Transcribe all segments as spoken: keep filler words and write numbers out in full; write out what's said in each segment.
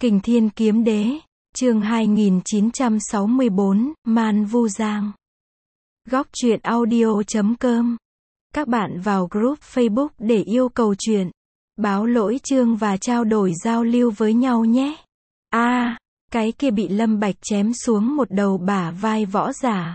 Kình Thiên Kiếm Đế, chương hai nghìn chín trăm sáu mươi bốn, Man Vu Giang. Góc truyện audio chấm com. Các bạn vào group Facebook để yêu cầu truyện, báo lỗi chương và trao đổi giao lưu với nhau nhé. A, à, cái kia bị Lâm Bạch chém xuống một đầu bả vai võ giả.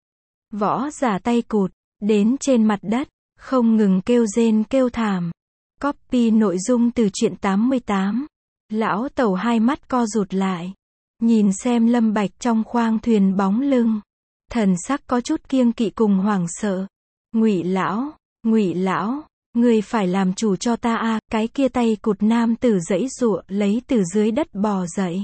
Võ giả tay cụt, đến trên mặt đất, không ngừng kêu rên kêu thảm. Copy nội dung từ truyện tám mươi tám. Lão Tẩu hai mắt co rụt lại, nhìn xem Lâm Bạch trong khoang thuyền bóng lưng, thần sắc có chút kiêng kỵ cùng hoảng sợ. Ngụy lão, Ngụy lão, ngươi phải làm chủ cho ta a, à, cái kia tay cụt nam tử giãy giụa lấy từ dưới đất bò dậy.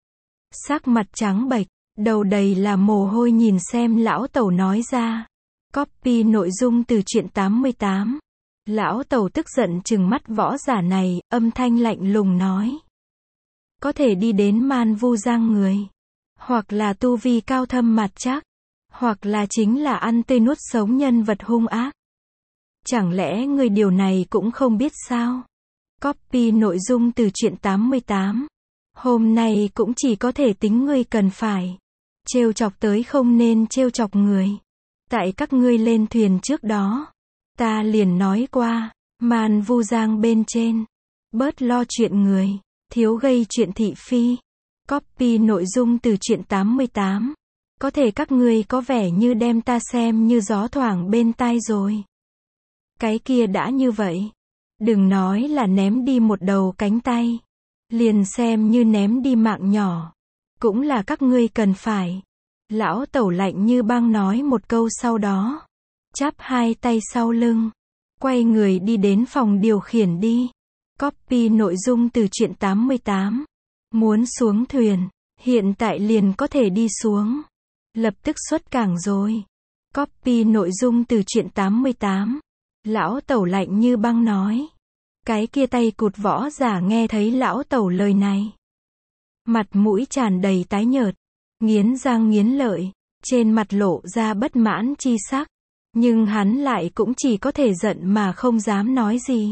Sắc mặt trắng bệch, đầu đầy là mồ hôi nhìn xem Lão Tẩu nói ra. Copy nội dung từ truyện tám mươi tám. Lão Tẩu tức giận trừng mắt võ giả này, âm thanh lạnh lùng nói. Có thể đi đến Man Vu Giang người, hoặc là tu vi cao thâm mặt chắc, hoặc là chính là ăn tươi nuốt sống nhân vật hung ác. Chẳng lẽ người điều này cũng không biết sao? Copy nội dung từ truyện tám mươi tám. Hôm nay cũng chỉ có thể tính ngươi cần phải trêu chọc tới không nên trêu chọc người. Tại các ngươi lên thuyền trước đó, ta liền nói qua, Man Vu Giang bên trên, bớt lo chuyện người, thiếu gây chuyện thị phi. Copy nội dung từ truyện tám mươi tám. Có thể các ngươi có vẻ như đem ta xem như gió thoảng bên tai rồi. Cái kia đã như vậy, đừng nói là ném đi một đầu cánh tay, liền xem như ném đi mạng nhỏ, cũng là các ngươi cần phải. Lão Tẩu lạnh như băng nói một câu sau đó, chắp hai tay sau lưng, quay người đi đến phòng điều khiển đi. Copy nội dung từ truyện tám mươi tám. Muốn xuống thuyền, hiện tại liền có thể đi xuống. Lập tức xuất cảng rồi. Copy nội dung từ truyện tám mươi tám. Lão Tẩu lạnh như băng nói. Cái kia tay cụt võ giả nghe thấy Lão Tẩu lời này, mặt mũi tràn đầy tái nhợt, nghiến răng nghiến lợi, trên mặt lộ ra bất mãn chi sắc, nhưng hắn lại cũng chỉ có thể giận mà không dám nói gì.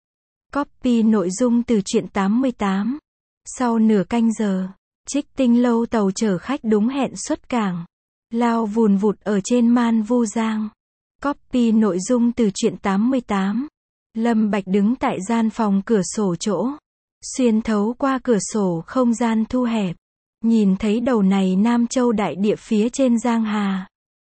Copy nội dung từ truyện tám mươi tám. Sau nửa canh giờ, Trích Tinh Lâu tàu chở khách đúng hẹn xuất cảng, lao vùn vụt ở trên Man Vu Giang. Copy nội dung từ truyện tám mươi tám. Lâm Bạch đứng tại gian phòng cửa sổ chỗ, xuyên thấu qua cửa sổ không gian thu hẹp, nhìn thấy đầu này Nam Châu đại địa phía trên Giang Hà.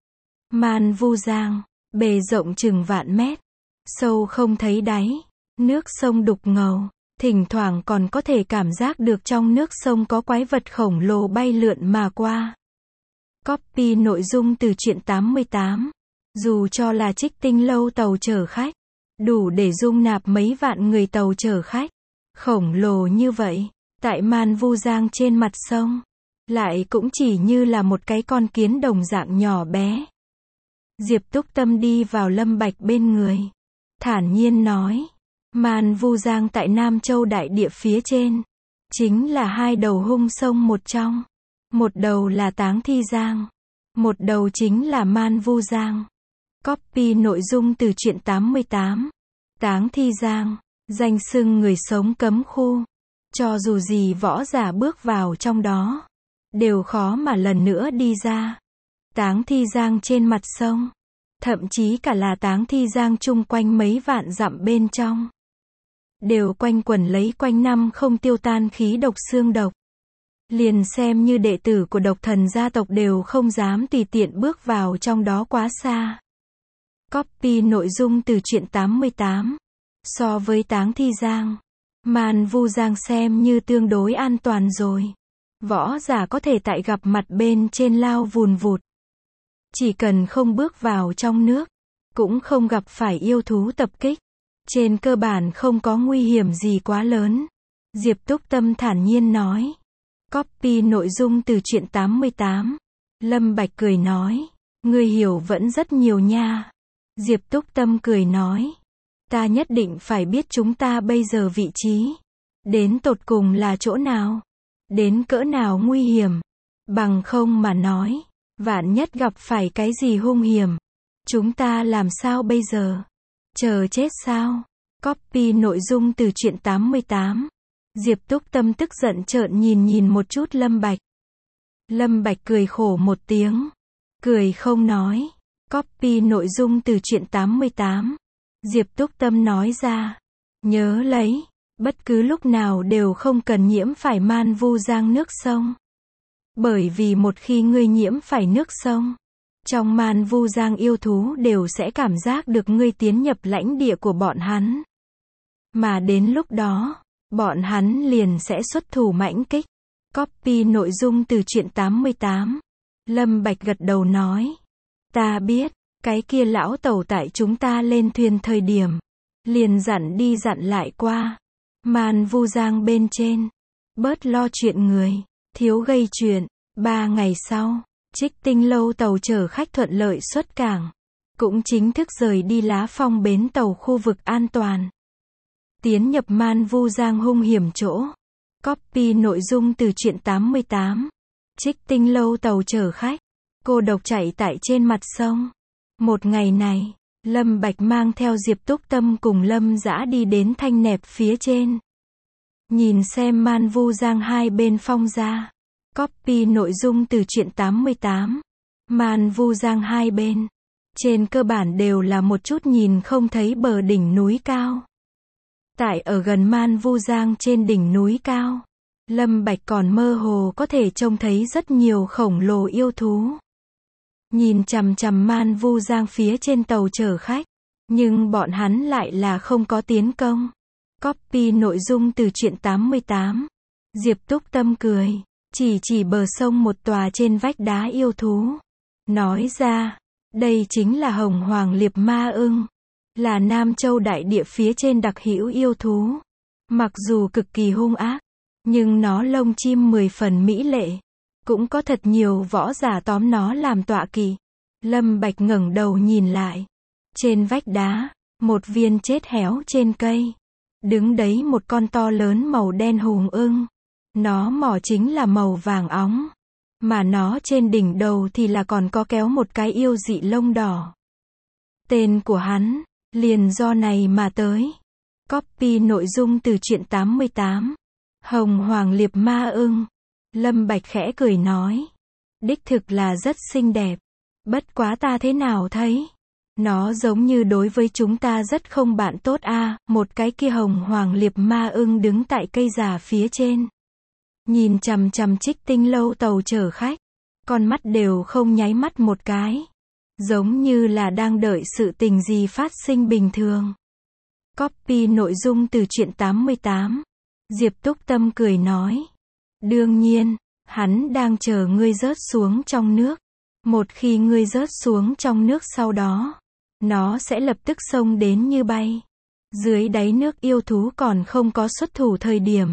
Man Vu Giang, bề rộng chừng vạn mét, sâu không thấy đáy, nước sông đục ngầu, thỉnh thoảng còn có thể cảm giác được trong nước sông có quái vật khổng lồ bay lượn mà qua. Copy nội dung từ truyện tám mươi tám. Dù cho là Trích Tinh Lâu tàu chở khách, đủ để dung nạp mấy vạn người tàu chở khách, khổng lồ như vậy, tại Man Vu Giang trên mặt sông, lại cũng chỉ như là một cái con kiến đồng dạng nhỏ bé. Diệp Túc Tâm đi vào Lâm Bạch bên người, thản nhiên nói, Man Vu Giang tại Nam Châu đại địa phía trên, chính là hai đầu hung sông một trong. Một đầu là Táng Thi Giang, một đầu chính là Man Vu Giang. Copy nội dung từ truyện tám mươi tám. Táng Thi Giang, danh xưng người sống cấm khu. Cho dù gì võ giả bước vào trong đó, đều khó mà lần nữa đi ra. Táng Thi Giang trên mặt sông, thậm chí cả là Táng Thi Giang chung quanh mấy vạn dặm bên trong, đều quanh quẩn lấy quanh năm không tiêu tan khí độc xương độc. Liền xem như đệ tử của độc thần gia tộc đều không dám tùy tiện bước vào trong đó quá xa. Copy nội dung từ truyện tám mươi tám. So với Táng Thi Giang, Man Vu Giang xem như tương đối an toàn rồi. Võ giả có thể tại gặp mặt bên trên lao vùn vụt. Chỉ cần không bước vào trong nước, cũng không gặp phải yêu thú tập kích. Trên cơ bản không có nguy hiểm gì quá lớn. Diệp Túc Tâm thản nhiên nói. Copy nội dung từ truyện tám mươi tám. Lâm Bạch cười nói. Ngươi hiểu vẫn rất nhiều nha. Diệp Túc Tâm cười nói. Ta nhất định phải biết chúng ta bây giờ vị trí, đến tột cùng là chỗ nào, đến cỡ nào nguy hiểm. Bằng không mà nói, vạn nhất gặp phải cái gì hung hiểm, chúng ta làm sao bây giờ? Chờ chết sao? Copy nội dung từ truyện tám mươi tám. Diệp Túc Tâm tức giận trợn nhìn nhìn một chút Lâm Bạch. Lâm Bạch cười khổ một tiếng. Cười không nói. Copy nội dung từ truyện tám mươi tám. Diệp Túc Tâm nói ra. Nhớ lấy. Bất cứ lúc nào đều không cần nhiễm phải man vu giang nước sông. Bởi vì một khi ngươi nhiễm phải nước sông, trong man vu giang yêu thú đều sẽ cảm giác được ngươi tiến nhập lãnh địa của bọn hắn. Mà đến lúc đó, bọn hắn liền sẽ xuất thủ mãnh kích. Copy nội dung từ truyện tám mươi tám. Lâm Bạch gật đầu nói. Ta biết, cái kia lão tẩu tại chúng ta lên thuyền thời điểm. Liền dặn đi dặn lại qua. Man vu giang bên trên. Bớt lo chuyện người. Thiếu gây chuyện. Ba ngày sau, Trích Tinh lâu tàu chở khách thuận lợi xuất cảng. Cũng chính thức rời đi Lá Phong bến tàu khu vực an toàn. Tiến nhập man vu giang hung hiểm chỗ. Copy nội dung từ truyện tám mươi tám. Trích Tinh lâu tàu chở khách. Cô độc chạy tại trên mặt sông. Một ngày này, Lâm Bạch mang theo Diệp Túc Tâm cùng Lâm Dã đi đến Thanh Nẹp phía trên. Nhìn xem man vu giang hai bên phong ra. Copy nội dung từ truyện tám mươi tám. Man vu giang hai bên. Trên cơ bản đều là một chút nhìn không thấy bờ đỉnh núi cao. Tại ở gần man vu giang trên đỉnh núi cao, Lâm Bạch còn mơ hồ có thể trông thấy rất nhiều khổng lồ yêu thú. Nhìn chằm chằm man vu giang phía trên tàu chở khách, nhưng bọn hắn lại là không có tiến công. Copy nội dung từ truyện tám mươi tám. Diệp Túc Tâm cười, chỉ chỉ bờ sông một tòa trên vách đá yêu thú. Nói ra, đây chính là Hồng Hoàng Liệp Ma ưng. Là Nam Châu đại địa phía trên đặc hữu yêu thú. Mặc dù cực kỳ hung ác, nhưng nó lông chim mười phần mỹ lệ. Cũng có thật nhiều võ giả tóm nó làm tọa kỵ. Lâm Bạch ngẩng đầu nhìn lại. Trên vách đá, một viên chết héo trên cây. Đứng đấy một con to lớn màu đen hùng ưng. Nó mỏ chính là màu vàng óng. Mà nó trên đỉnh đầu thì là còn có kéo một cái yêu dị lông đỏ. Tên của hắn, liền do này mà tới. Copy nội dung từ truyện tám mươi tám. Hồng Hoàng Liệp Ma ưng. Lâm Bạch khẽ cười nói. Đích thực là rất xinh đẹp. Bất quá ta thế nào thấy? Nó giống như đối với chúng ta rất không bạn tốt a. À, một cái kia Hồng Hoàng Liệp Ma ưng đứng tại cây già phía trên. Nhìn chằm chằm Trích Tinh lâu tàu chở khách. Con mắt đều không nháy mắt một cái. Giống như là đang đợi sự tình gì phát sinh bình thường. Copy nội dung từ truyện tám mươi tám. Diệp Túc Tâm cười nói. Đương nhiên, hắn đang chờ ngươi rớt xuống trong nước. Một khi ngươi rớt xuống trong nước sau đó, nó sẽ lập tức xông đến như bay. Dưới đáy nước yêu thú còn không có xuất thủ thời điểm.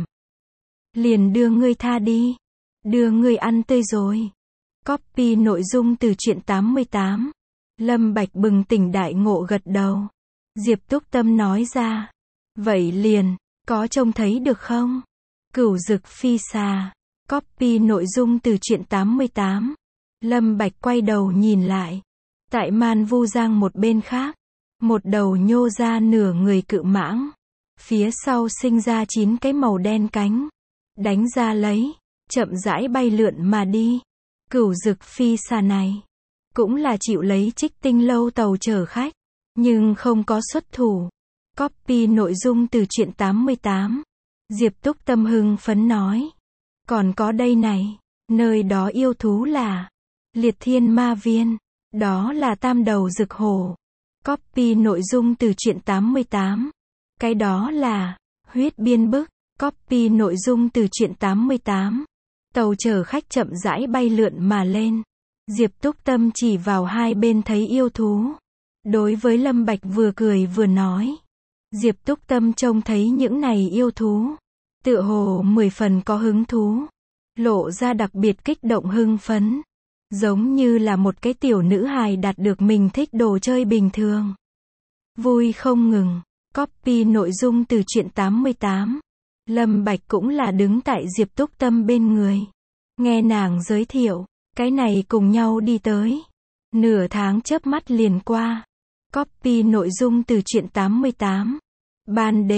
Liền đưa ngươi tha đi. Đưa ngươi ăn tươi rồi. Copy nội dung từ truyện tám mươi tám. Lâm Bạch bừng tỉnh đại ngộ gật đầu. Diệp Túc Tâm nói ra. Vậy liền, có trông thấy được không? Cửu Dực Phi Xà. Copy nội dung từ truyện tám mươi tám. Lâm Bạch quay đầu nhìn lại. Tại man vu giang một bên khác. Một đầu nhô ra nửa người cự mãng. Phía sau sinh ra chín cái màu đen cánh. Đánh ra lấy. Chậm rãi bay lượn mà đi. Cửu Dực Phi Xà này. Cũng là chịu lấy Trích Tinh lâu tàu chở khách. Nhưng không có xuất thủ. Copy nội dung từ truyện tám mươi tám. Diệp Túc Tâm hưng phấn nói. Còn có đây này. Nơi đó yêu thú là Liệt Thiên Ma Viên. Đó là tam đầu rực hổ. Copy nội dung từ truyện tám mươi tám. Cái đó là Huyết Biên Bức. Copy nội dung từ truyện tám mươi tám. Tàu chở khách chậm rãi bay lượn mà lên. Diệp Túc Tâm chỉ vào hai bên thấy yêu thú. Đối với Lâm Bạch vừa cười vừa nói. Diệp Túc Tâm trông thấy những này yêu thú. Tựa hồ mười phần có hứng thú. Lộ ra đặc biệt kích động hưng phấn. Giống như là một cái tiểu nữ hài đạt được mình thích đồ chơi bình thường. Vui không ngừng. Copy nội dung từ truyện tám mươi tám. Lâm Bạch cũng là đứng tại Diệp Túc Tâm bên người. Nghe nàng giới thiệu. Cái này cùng nhau đi tới. Nửa tháng chớp mắt liền qua. Copy nội dung từ truyện tám mươi tám. Ban đêm,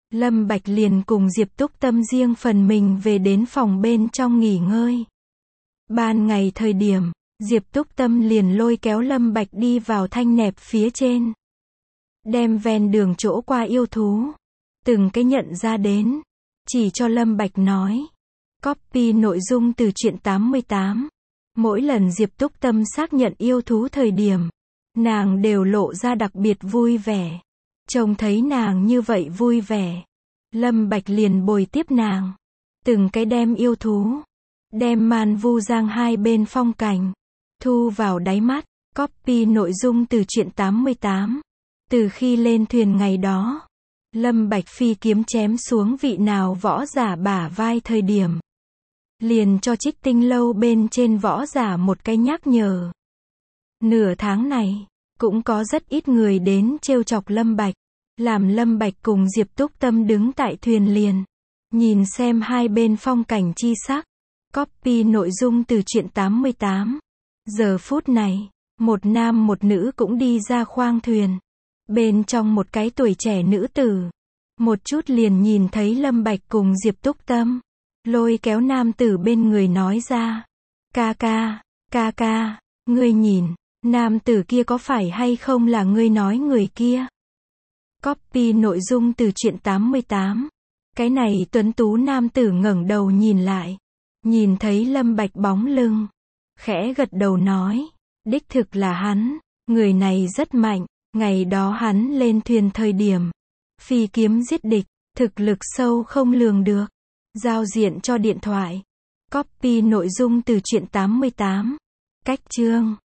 Lâm Bạch liền cùng Diệp Túc Tâm riêng phần mình về đến phòng bên trong nghỉ ngơi. Ban ngày thời điểm, Diệp Túc Tâm liền lôi kéo Lâm Bạch đi vào thanh nẹp phía trên. Đem ven đường chỗ qua yêu thú, từng cái nhận ra đến, chỉ cho Lâm Bạch nói. Copy nội dung từ truyện tám mươi tám. Mỗi lần Diệp Túc Tâm xác nhận yêu thú thời điểm, nàng đều lộ ra đặc biệt vui vẻ. Trông thấy nàng như vậy vui vẻ, Lâm Bạch liền bồi tiếp nàng. Từng cái đem yêu thú, đem Man Vu Giang hai bên phong cảnh, thu vào đáy mắt. Copy nội dung từ truyện tám mươi tám. Từ khi lên thuyền ngày đó, Lâm Bạch phi kiếm chém xuống vị nào võ giả bả vai thời điểm, liền cho Trích Tinh lâu bên trên võ giả một cái nhắc nhở. Nửa tháng này, cũng có rất ít người đến trêu chọc Lâm Bạch, làm Lâm Bạch cùng Diệp Túc Tâm đứng tại thuyền liền, nhìn xem hai bên phong cảnh chi sắc. Copy nội dung từ truyện tám mươi tám. Giờ phút này, một nam một nữ cũng đi ra khoang thuyền. Bên trong một cái tuổi trẻ nữ tử, một chút liền nhìn thấy Lâm Bạch cùng Diệp Túc Tâm, lôi kéo nam tử bên người nói ra. Ca ca, ca ca, ngươi nhìn, nam tử kia có phải hay không là ngươi nói người kia? Copy nội dung từ truyện tám mươi tám. Cái này tuấn tú nam tử ngẩng đầu nhìn lại, nhìn thấy Lâm Bạch bóng lưng, khẽ gật đầu nói, đích thực là hắn, người này rất mạnh, ngày đó hắn lên thuyền thời điểm, phi kiếm giết địch, thực lực sâu không lường được. Giao diện cho điện thoại. Copy nội dung từ truyện tám mươi tám. Cách chương